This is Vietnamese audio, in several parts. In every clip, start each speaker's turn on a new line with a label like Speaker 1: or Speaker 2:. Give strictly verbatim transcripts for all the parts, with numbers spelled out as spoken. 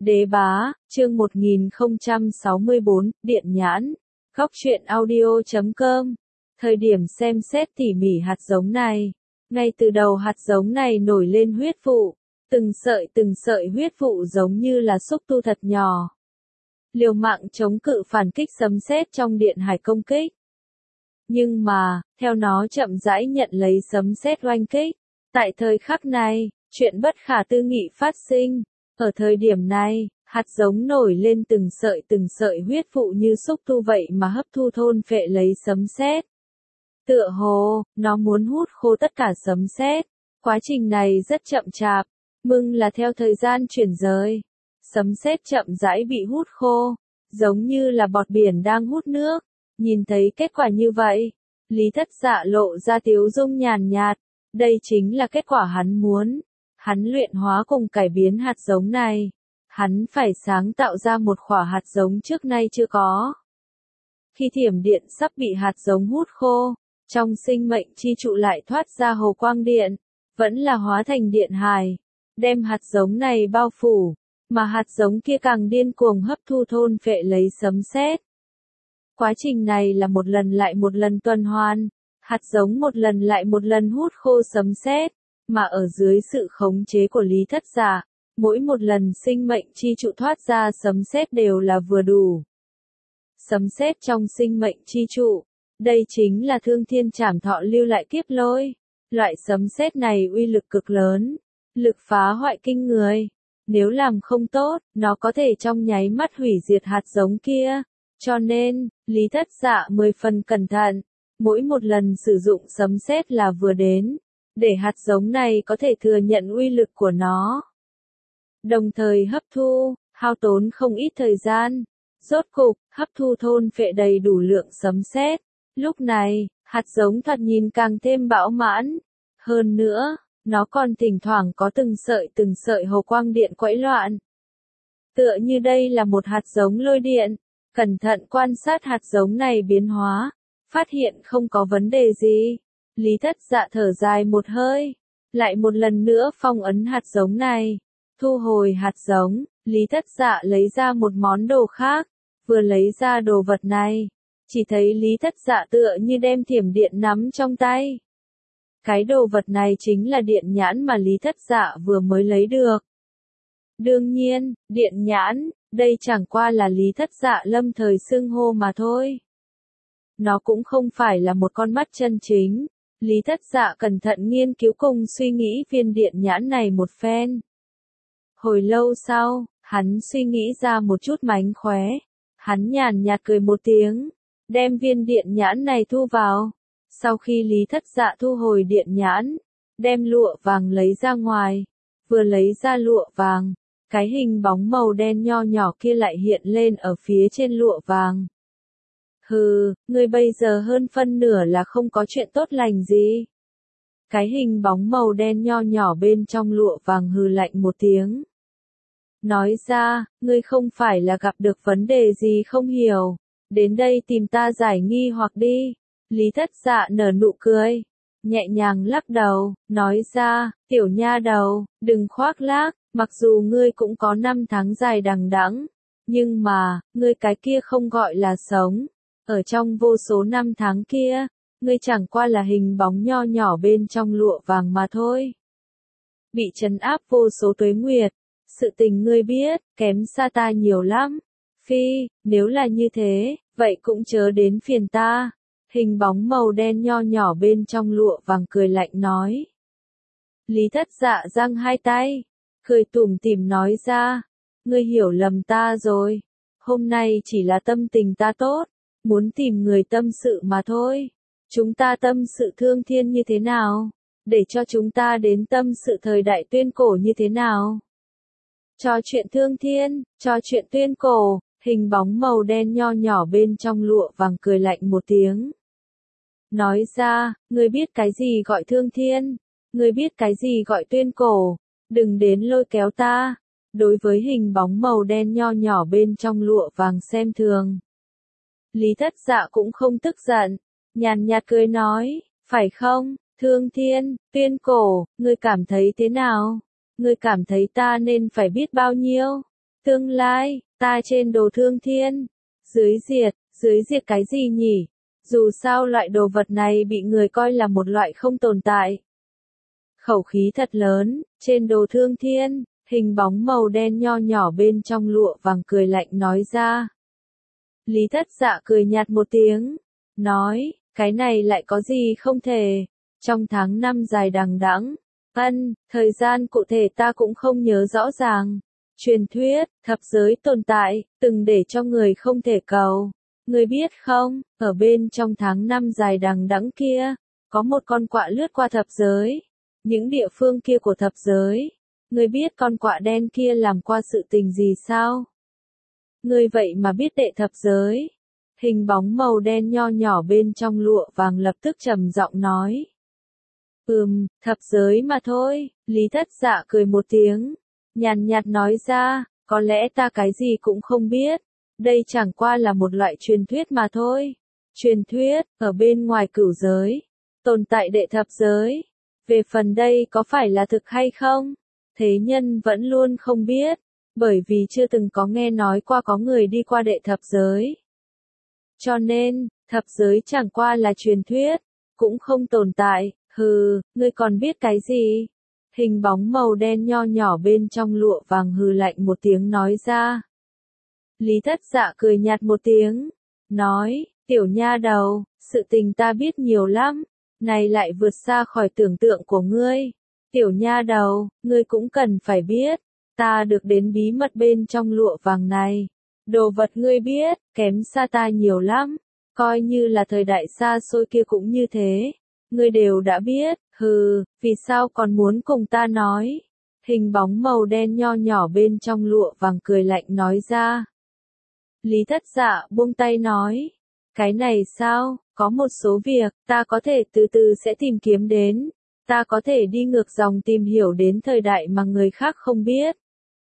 Speaker 1: Đế bá, chương một nghìn không trăm sáu mươi bốn, Điện Nhãn. Góc truyện audio chấm com. Thời điểm xem xét tỉ mỉ hạt giống này. Ngay từ đầu hạt giống này nổi lên huyết vụ. Từng sợi từng sợi huyết vụ giống như là xúc tu thật nhỏ. Liều mạng chống cự phản kích sấm sét trong điện hải công kích. Nhưng mà, theo nó chậm rãi nhận lấy sấm sét oanh kích. Tại thời khắc này, chuyện bất khả tư nghị phát sinh. Ở thời điểm này, hạt giống nổi lên từng sợi từng sợi huyết vụ như xúc tu vậy mà hấp thu thôn phệ lấy sấm sét. Tựa hồ, nó muốn hút khô tất cả sấm sét. Quá trình này rất chậm chạp, mừng là theo thời gian chuyển rời. Sấm sét chậm rãi bị hút khô, giống như là bọt biển đang hút nước. Nhìn thấy kết quả như vậy, Lý Thất Dạ lộ ra tiếu dung nhàn nhạt. Đây chính là kết quả hắn muốn. Hắn luyện hóa cùng cải biến hạt giống này. Hắn phải sáng tạo ra một khỏa hạt giống trước nay chưa có. Khi thiểm điện sắp bị hạt giống hút khô, trong sinh mệnh chi trụ lại thoát ra hồ quang điện, vẫn là hóa thành điện hài, đem hạt giống này bao phủ, mà hạt giống kia càng điên cuồng hấp thu thôn phệ lấy sấm sét. Quá trình này là một lần lại một lần tuần hoàn, hạt giống một lần lại một lần hút khô sấm sét. Mà ở dưới sự khống chế của Lý Thất Dạ, mỗi một lần sinh mệnh chi trụ thoát ra sấm sét đều là vừa đủ. Sấm sét trong sinh mệnh chi trụ, đây chính là Thương Thiên Trảm Thọ lưu lại kiếp lôi. Loại sấm sét này uy lực cực lớn, lực phá hoại kinh người. Nếu làm không tốt, nó có thể trong nháy mắt hủy diệt hạt giống kia. Cho nên, Lý Thất Dạ mười phần cẩn thận, mỗi một lần sử dụng sấm sét là vừa đến. Để hạt giống này có thể thừa nhận uy lực của nó. Đồng thời hấp thu, hao tốn không ít thời gian. Rốt cục, hấp thu thôn phệ đầy đủ lượng sấm sét. Lúc này, hạt giống thoạt nhìn càng thêm bão mãn. Hơn nữa, nó còn thỉnh thoảng có từng sợi từng sợi hồ quang điện quẫy loạn. Tựa như đây là một hạt giống lôi điện. Cẩn thận quan sát hạt giống này biến hóa, phát hiện không có vấn đề gì. Lý Thất Dạ thở dài một hơi, lại một lần nữa phong ấn hạt giống này, thu hồi hạt giống, Lý Thất Dạ lấy ra một món đồ khác, vừa lấy ra đồ vật này, chỉ thấy Lý Thất Dạ tựa như đem thiểm điện nắm trong tay. Cái đồ vật này chính là điện nhãn mà Lý Thất Dạ vừa mới lấy được. Đương nhiên, điện nhãn, đây chẳng qua là Lý Thất Dạ lâm thời xưng hô mà thôi. Nó cũng không phải là một con mắt chân chính. Lý Thất Dạ cẩn thận nghiên cứu cùng suy nghĩ viên điện nhãn này một phen. Hồi lâu sau, hắn suy nghĩ ra một chút mánh khóe. Hắn nhàn nhạt cười một tiếng, đem viên điện nhãn này thu vào. Sau khi Lý Thất Dạ thu hồi điện nhãn, đem lụa vàng lấy ra ngoài. Vừa lấy ra lụa vàng, cái hình bóng màu đen nho nhỏ kia lại hiện lên ở phía trên lụa vàng. Hừ, ngươi bây giờ hơn phân nửa là không có chuyện tốt lành gì. Cái hình bóng màu đen nho nhỏ bên trong lụa vàng hừ lạnh một tiếng. Nói ra, ngươi không phải là gặp được vấn đề gì không hiểu. Đến đây tìm ta giải nghi hoặc đi. Lý Thất Dạ nở nụ cười. Nhẹ nhàng lắc đầu, nói ra, tiểu nha đầu, đừng khoác lác, mặc dù ngươi cũng có năm tháng dài đằng đẵng, nhưng mà, ngươi cái kia không gọi là sống. Ở trong vô số năm tháng kia, ngươi chẳng qua là hình bóng nho nhỏ bên trong lụa vàng mà thôi. Bị trấn áp vô số tuế nguyệt, sự tình ngươi biết, kém xa ta nhiều lắm. Phi, nếu là như thế, vậy cũng chớ đến phiền ta. Hình bóng màu đen nho nhỏ bên trong lụa vàng cười lạnh nói. Lý Thất Dạ giang hai tay, cười tủm tỉm nói ra, ngươi hiểu lầm ta rồi. Hôm nay chỉ là tâm tình ta tốt. Muốn tìm người tâm sự mà thôi. Chúng ta tâm sự Thương Thiên như thế nào? Để cho chúng ta đến tâm sự thời đại tuyên cổ như thế nào? Trò chuyện Thương Thiên, trò chuyện tuyên cổ, hình bóng màu đen nho nhỏ bên trong lụa vàng cười lạnh một tiếng. Nói ra, ngươi biết cái gì gọi Thương Thiên? Ngươi biết cái gì gọi tuyên cổ? Đừng đến lôi kéo ta. Đối với hình bóng màu đen nho nhỏ bên trong lụa vàng xem thường. Lý Thất Dạ cũng không tức giận, nhàn nhạt cười nói, phải không, Thương Thiên, tuyên cổ, ngươi cảm thấy thế nào? Ngươi cảm thấy ta nên phải biết bao nhiêu? Tương lai, ta trên đồ thương thiên. Dưới diệt, dưới diệt cái gì nhỉ? Dù sao loại đồ vật này bị người coi là một loại không tồn tại. Khẩu khí thật lớn, trên đồ thương thiên, hình bóng màu đen nho nhỏ bên trong lụa vàng cười lạnh nói ra. Lý Thất Dạ cười nhạt một tiếng, nói, cái này lại có gì không thể, trong tháng năm dài đằng đẵng, ân, thời gian cụ thể ta cũng không nhớ rõ ràng. Truyền thuyết, thập giới tồn tại, từng để cho người không thể cầu. Ngươi biết không, ở bên trong tháng năm dài đằng đẵng kia, có một con quạ lướt qua thập giới. Những địa phương kia của thập giới. Ngươi biết con quạ đen kia làm qua sự tình gì sao? Ngươi vậy mà biết đệ thập giới. Hình bóng màu đen nho nhỏ bên trong lụa vàng lập tức trầm giọng nói. Ừm, thập giới mà thôi, Lý Thất Dạ cười một tiếng. Nhàn nhạt nói ra, có lẽ ta cái gì cũng không biết. Đây chẳng qua là một loại truyền thuyết mà thôi. Truyền thuyết, ở bên ngoài cửu giới. Tồn tại đệ thập giới. Về phần đây có phải là thực hay không? Thế nhân vẫn luôn không biết. Bởi vì chưa từng có nghe nói qua có người đi qua đệ thập giới. Cho nên, thập giới chẳng qua là truyền thuyết. Cũng không tồn tại. Hừ, ngươi còn biết cái gì? Hình bóng màu đen nho nhỏ bên trong lụa vàng hừ lạnh một tiếng nói ra. Lý Thất Dạ cười nhạt một tiếng. Nói, tiểu nha đầu, sự tình ta biết nhiều lắm. Này lại vượt xa khỏi tưởng tượng của ngươi. Tiểu nha đầu, ngươi cũng cần phải biết. Ta được đến bí mật bên trong lụa vàng này. Đồ vật ngươi biết, kém xa ta nhiều lắm. Coi như là thời đại xa xôi kia cũng như thế. Ngươi đều đã biết, hừ, vì sao còn muốn cùng ta nói? Hình bóng màu đen nho nhỏ bên trong lụa vàng cười lạnh nói ra. Lý Thất Dạ buông tay nói. Cái này sao, có một số việc, ta có thể từ từ sẽ tìm kiếm đến. Ta có thể đi ngược dòng tìm hiểu đến thời đại mà người khác không biết.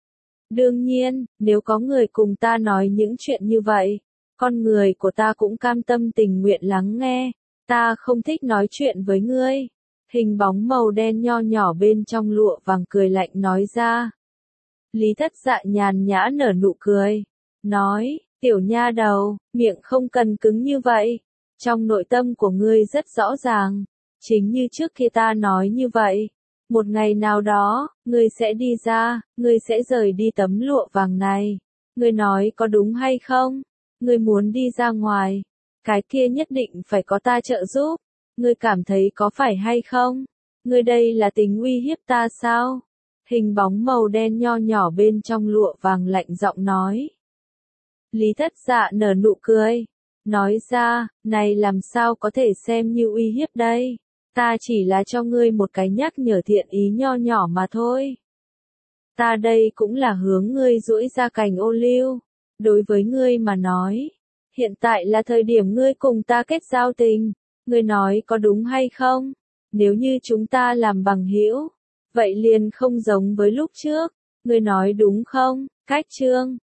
Speaker 1: Đương nhiên, nếu có người cùng ta nói những chuyện như vậy, con người của ta cũng cam tâm tình nguyện lắng nghe. Ta không thích nói chuyện với ngươi. Hình bóng màu đen nho nhỏ bên trong lụa vàng cười lạnh nói ra. Lý Thất Dạ nhàn nhã nở nụ cười. Nói, tiểu nha đầu, miệng không cần cứng như vậy. Trong nội tâm của ngươi rất rõ ràng. Chính như trước kia ta nói như vậy. Một ngày nào đó, ngươi sẽ đi ra, ngươi sẽ rời đi tấm lụa vàng này. Ngươi nói có đúng hay không? Ngươi muốn đi ra ngoài. Cái kia nhất định phải có ta trợ giúp. Ngươi cảm thấy có phải hay không? Ngươi đây là tính uy hiếp ta sao? Hình bóng màu đen nho nhỏ bên trong lụa vàng lạnh giọng nói. Lý Thất Dạ nở nụ cười. Nói ra, này làm sao có thể xem như uy hiếp đây? Ta chỉ là cho ngươi một cái nhắc nhở thiện ý nho nhỏ mà thôi. Ta đây cũng là hướng ngươi duỗi ra cành ô liu. Đối với ngươi mà nói. Hiện tại là thời điểm ngươi cùng ta kết giao tình. Ngươi nói có đúng hay không? Nếu như chúng ta làm bằng hữu, vậy liền không giống với lúc trước. Ngươi nói đúng không? Cách chương